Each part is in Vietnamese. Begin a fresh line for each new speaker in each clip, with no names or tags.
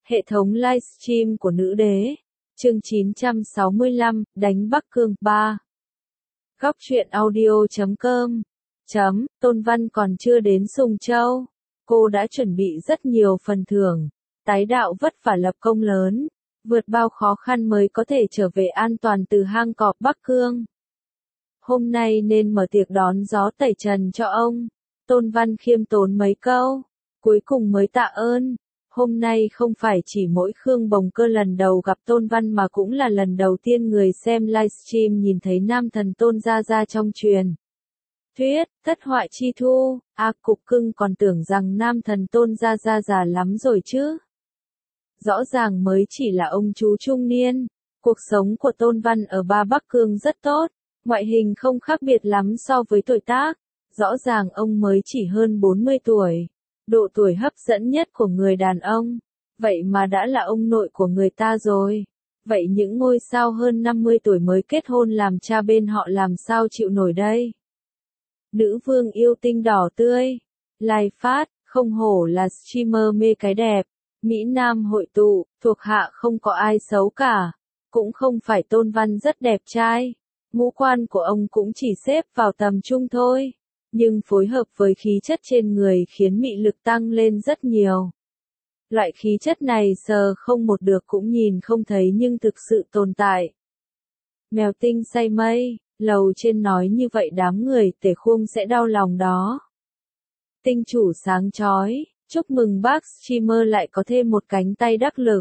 Hệ thống livestream của nữ đế. Chương 965, đánh Bắc Cương 3. Góc truyện audio.com. Tôn Văn còn chưa đến Sùng Châu. Cô đã chuẩn bị rất nhiều phần thưởng. Tái đạo vất vả lập công lớn. Vượt bao khó khăn mới có thể trở về an toàn từ hang cọp Bắc Cương. Hôm nay nên mở tiệc đón gió tẩy trần cho ông. Tôn Văn khiêm tốn mấy câu. Cuối cùng mới tạ ơn. Hôm nay không phải chỉ mỗi Khương Bồng Cơ lần đầu gặp Tôn Văn mà cũng là lần đầu tiên người xem livestream nhìn thấy nam thần Tôn Gia Gia trong truyền thuyết, thất hoại chi thu. Cục cưng còn tưởng rằng nam thần Tôn Gia Gia già lắm rồi chứ. Rõ ràng mới chỉ là ông chú trung niên. Cuộc sống của Tôn Văn ở Bắc Cương rất tốt, ngoại hình không khác biệt lắm so với tuổi tác. Rõ ràng ông mới chỉ hơn 40 tuổi. Độ tuổi hấp dẫn nhất của người đàn ông. Vậy mà đã là ông nội của người ta rồi. Vậy những ngôi sao hơn 50 tuổi mới kết hôn làm cha bên họ làm sao chịu nổi đây? Nữ vương yêu tinh đỏ tươi. Lai phát, không hổ là streamer mê cái đẹp. Mỹ Nam hội tụ, thuộc hạ không có ai xấu cả. Cũng không phải Tôn Văn rất đẹp trai. Ngũ quan của ông cũng chỉ xếp vào tầm trung thôi. Nhưng phối hợp với khí chất trên người khiến mị lực tăng lên rất nhiều. Loại khí chất này sờ không một được cũng nhìn không thấy nhưng thực sự tồn tại. Mèo tinh say mây, lầu trên nói như vậy đám người tể khung sẽ đau lòng đó. Tinh chủ sáng chói, chúc mừng bác streamer lại có thêm một cánh tay đắc lực.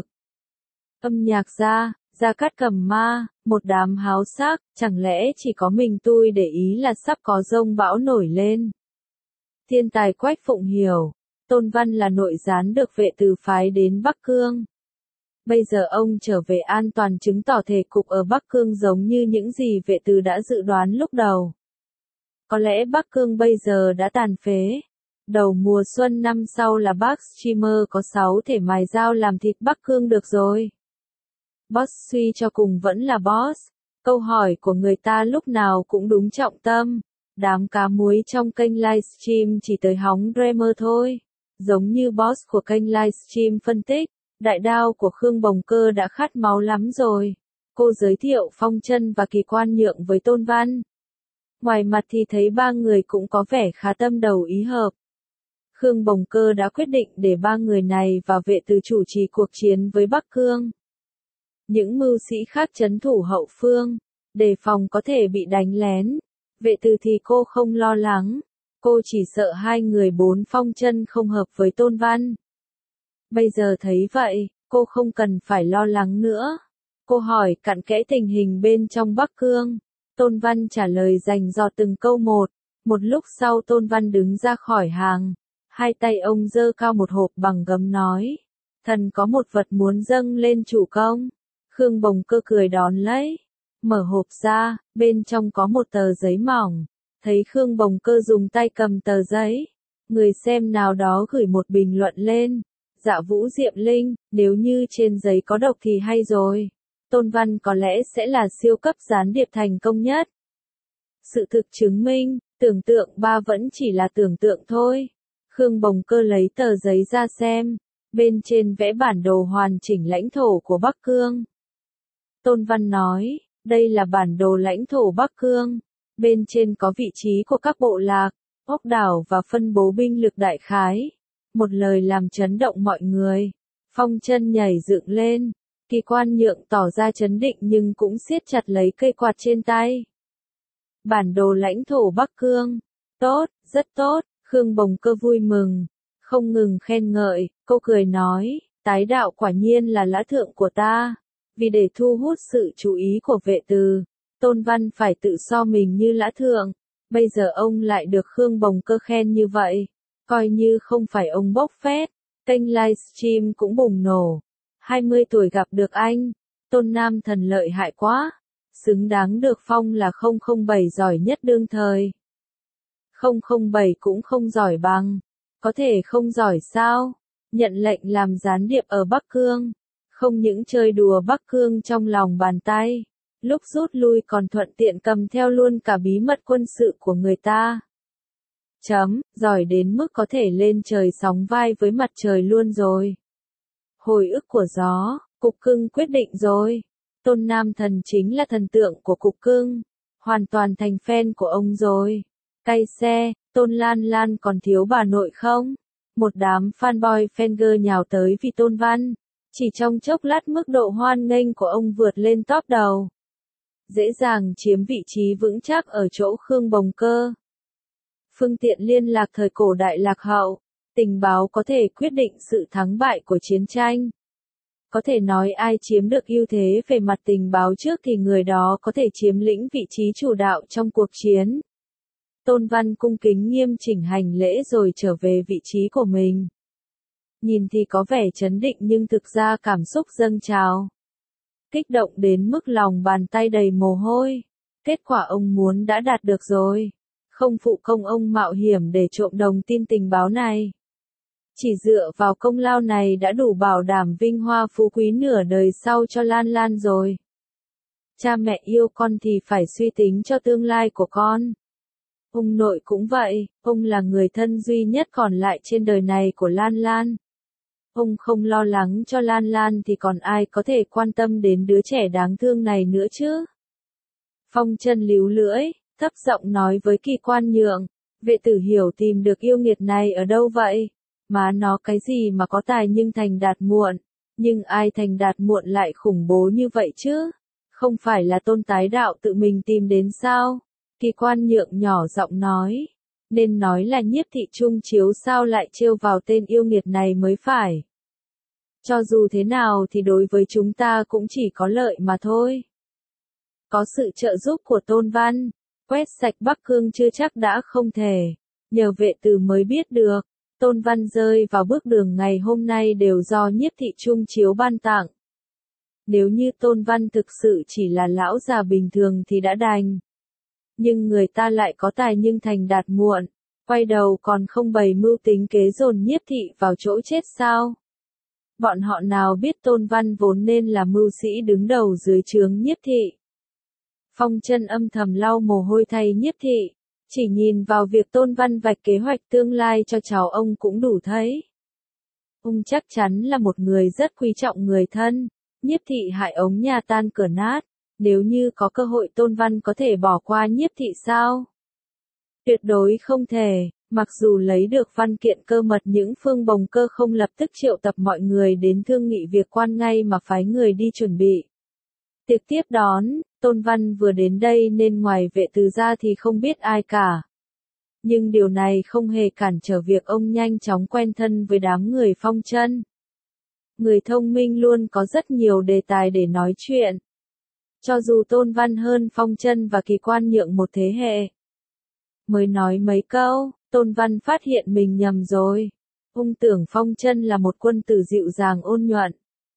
Âm nhạc Gia Cát Cầm Ma, một đám háo sắc, chẳng lẽ chỉ có mình tôi để ý là sắp có dông bão nổi lên. Thiên tài Quách Phụng hiểu, Tôn Văn là nội gián được vệ từ phái đến Bắc Cương. Bây giờ ông trở về an toàn chứng tỏ thể cục ở Bắc Cương giống như những gì vệ từ đã dự đoán lúc đầu. Có lẽ Bắc Cương bây giờ đã tàn phế. Đầu mùa xuân năm sau là bác streamer có 6 thể mài dao làm thịt Bắc Cương được rồi. Boss suy cho cùng vẫn là boss. Câu hỏi của người ta lúc nào cũng đúng trọng tâm. Đám cá muối trong kênh livestream chỉ tới hóng dreamer thôi. Giống như boss của kênh livestream phân tích, đại đao của Khương Bồng Cơ đã khát máu lắm rồi. Cô giới thiệu Phong Chân và Kỳ Quan Nhượng với Tôn Văn. Ngoài mặt thì thấy ba người cũng có vẻ khá tâm đầu ý hợp. Khương Bồng Cơ đã quyết định để ba người này và vệ từ chủ trì cuộc chiến với Bắc Cương. Những mưu sĩ khác trấn thủ hậu phương, đề phòng có thể bị đánh lén. Vệ từ thì cô không lo lắng, cô chỉ sợ hai người bốn Phong Chân không hợp với Tôn Văn. Bây giờ thấy vậy, cô không cần phải lo lắng nữa. Cô hỏi cặn kẽ tình hình bên trong Bắc Cương. Tôn Văn trả lời rành rọt từng câu một. Một lúc sau Tôn Văn đứng ra khỏi hàng. Hai tay ông giơ cao một hộp bằng gấm nói. Thần có một vật muốn dâng lên chủ công. Khương Bồng Cơ cười đón lấy. Mở hộp ra, bên trong có một tờ giấy mỏng. Thấy Khương Bồng Cơ dùng tay cầm tờ giấy. Người xem nào đó gửi một bình luận lên. Dạ Vũ Diệm Linh, nếu như trên giấy có độc thì hay rồi. Tôn Văn có lẽ sẽ là siêu cấp gián điệp thành công nhất. Sự thực chứng minh, tưởng tượng ba vẫn chỉ là tưởng tượng thôi. Khương Bồng Cơ lấy tờ giấy ra xem. Bên trên vẽ bản đồ hoàn chỉnh lãnh thổ của Bắc Cương. Tôn Văn nói, đây là bản đồ lãnh thổ Bắc Cương. Bên trên có vị trí của các bộ lạc, ốc đảo và phân bố binh lực đại khái. Một lời làm chấn động mọi người. Phong Chân nhảy dựng lên. Kỳ Quan Nhượng tỏ ra chấn định nhưng cũng siết chặt lấy cây quạt trên tay. Bản đồ lãnh thổ Bắc Cương. Tốt, rất tốt. Khương Bồng Cơ vui mừng. Không ngừng khen ngợi, cô cười nói, tái đạo quả nhiên là lã thượng của ta. Vì để thu hút sự chú ý của vệ từ, Tôn Văn phải tự so mình như lã thượng. Bây giờ ông lại được Khương Bồng Cơ khen như vậy. Coi như không phải ông bốc phét. Kênh livestream cũng bùng nổ. 20 tuổi gặp được anh. Tôn Nam thần lợi hại quá. Xứng đáng được phong là 007 giỏi nhất đương thời. 007 cũng không giỏi bằng. Có thể không giỏi sao? Nhận lệnh làm gián điệp ở Bắc Cương. Không những chơi đùa Bắc Cương trong lòng bàn tay. Lúc rút lui còn thuận tiện cầm theo luôn cả bí mật quân sự của người ta. Giỏi đến mức có thể lên trời sóng vai với mặt trời luôn rồi. Hồi ức của gió, cục cưng quyết định rồi. Tôn Nam Thần chính là thần tượng của cục cưng. Hoàn toàn thành fan của ông rồi. Cay xe, Tôn Lan Lan còn thiếu bà nội không? Một đám fanboy fangirl nhào tới vì Tôn Văn. Chỉ trong chốc lát mức độ hoan nghênh của ông vượt lên top đầu. Dễ dàng chiếm vị trí vững chắc ở chỗ Khương Bồng Cơ. Phương tiện liên lạc thời cổ đại lạc hậu. Tình báo có thể quyết định sự thắng bại của chiến tranh. Có thể nói ai chiếm được ưu thế về mặt tình báo trước thì người đó có thể chiếm lĩnh vị trí chủ đạo trong cuộc chiến. Tôn Văn cung kính nghiêm chỉnh hành lễ rồi trở về vị trí của mình. Nhìn thì có vẻ trấn định nhưng thực ra cảm xúc dâng trào. Kích động đến mức lòng bàn tay đầy mồ hôi. Kết quả ông muốn đã đạt được rồi. Không phụ công ông mạo hiểm để trộm đồng tin tình báo này. Chỉ dựa vào công lao này đã đủ bảo đảm vinh hoa phú quý nửa đời sau cho Lan Lan rồi. Cha mẹ yêu con thì phải suy tính cho tương lai của con. Ông nội cũng vậy, ông là người thân duy nhất còn lại trên đời này của Lan Lan. Ông không lo lắng cho Lan Lan thì còn ai có thể quan tâm đến đứa trẻ đáng thương này nữa chứ? Phong Chân líu lưỡi, thấp giọng nói với Kỳ Quan Nhượng, vệ tử Hiểu tìm được yêu nghiệt này ở đâu vậy? Má nó cái gì mà có tài nhưng thành đạt muộn, nhưng ai thành đạt muộn lại khủng bố như vậy chứ? Không phải là Tôn Tái Đạo tự mình tìm đến sao? Kỳ Quan Nhượng nhỏ giọng nói, nên nói là Nhiếp Thị Trung Chiếu sao lại trêu vào tên yêu nghiệt này mới phải. Cho dù thế nào thì đối với chúng ta cũng chỉ có lợi mà thôi. Có sự trợ giúp của Tôn Văn, quét sạch Bắc Cương chưa chắc đã không thể. Nhờ vệ tử mới biết được, Tôn Văn rơi vào bước đường ngày hôm nay đều do Nhiếp Thị Trung Chiếu ban tặng. Nếu như Tôn Văn thực sự chỉ là lão già bình thường thì đã đành. Nhưng người ta lại có tài nhưng thành đạt muộn, quay đầu còn không bày mưu tính kế dồn Nhiếp Thị vào chỗ chết sao? Bọn họ nào biết Tôn Văn vốn nên là mưu sĩ đứng đầu dưới trướng Nhiếp Thị. Phong Chân âm thầm lau mồ hôi thay Nhiếp Thị, chỉ nhìn vào việc Tôn Văn vạch kế hoạch tương lai cho cháu ông cũng đủ thấy. Ông chắc chắn là một người rất quý trọng người thân, Nhiếp Thị hại ống nhà tan cửa nát, nếu như có cơ hội Tôn Văn có thể bỏ qua Nhiếp Thị sao? Tuyệt đối không thể, mặc dù lấy được văn kiện cơ mật những Phương Bồng Cơ không lập tức triệu tập mọi người đến thương nghị việc quan ngay mà phái người đi chuẩn bị. Tiệc tiếp đón, Tôn Văn vừa đến đây nên ngoài vệ từ ra thì không biết ai cả. Nhưng điều này không hề cản trở việc ông nhanh chóng quen thân với đám người Phong Chân. Người thông minh luôn có rất nhiều đề tài để nói chuyện. Cho dù Tôn Văn hơn Phong Chân và Kỳ Quan Nhượng một thế hệ. Mới nói mấy câu, Tôn Văn phát hiện mình nhầm rồi. Ông tưởng Phong Chân là một quân tử dịu dàng ôn nhuận.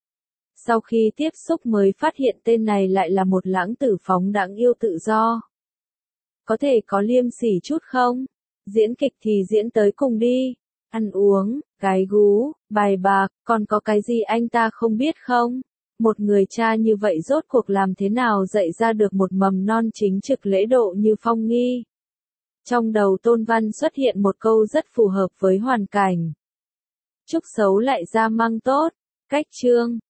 Sau khi tiếp xúc mới phát hiện tên này lại là một lãng tử phóng đãng yêu tự do. Có thể có liêm sỉ chút không? Diễn kịch thì diễn tới cùng đi. Ăn uống, gái gú, bài bạc, còn có cái gì anh ta không biết không? Một người cha như vậy rốt cuộc làm thế nào dạy ra được một mầm non chính trực lễ độ như Phong Nghi? Trong đầu Tôn Văn xuất hiện một câu rất phù hợp với hoàn cảnh. Chúc xấu lại ra măng tốt, cách chương.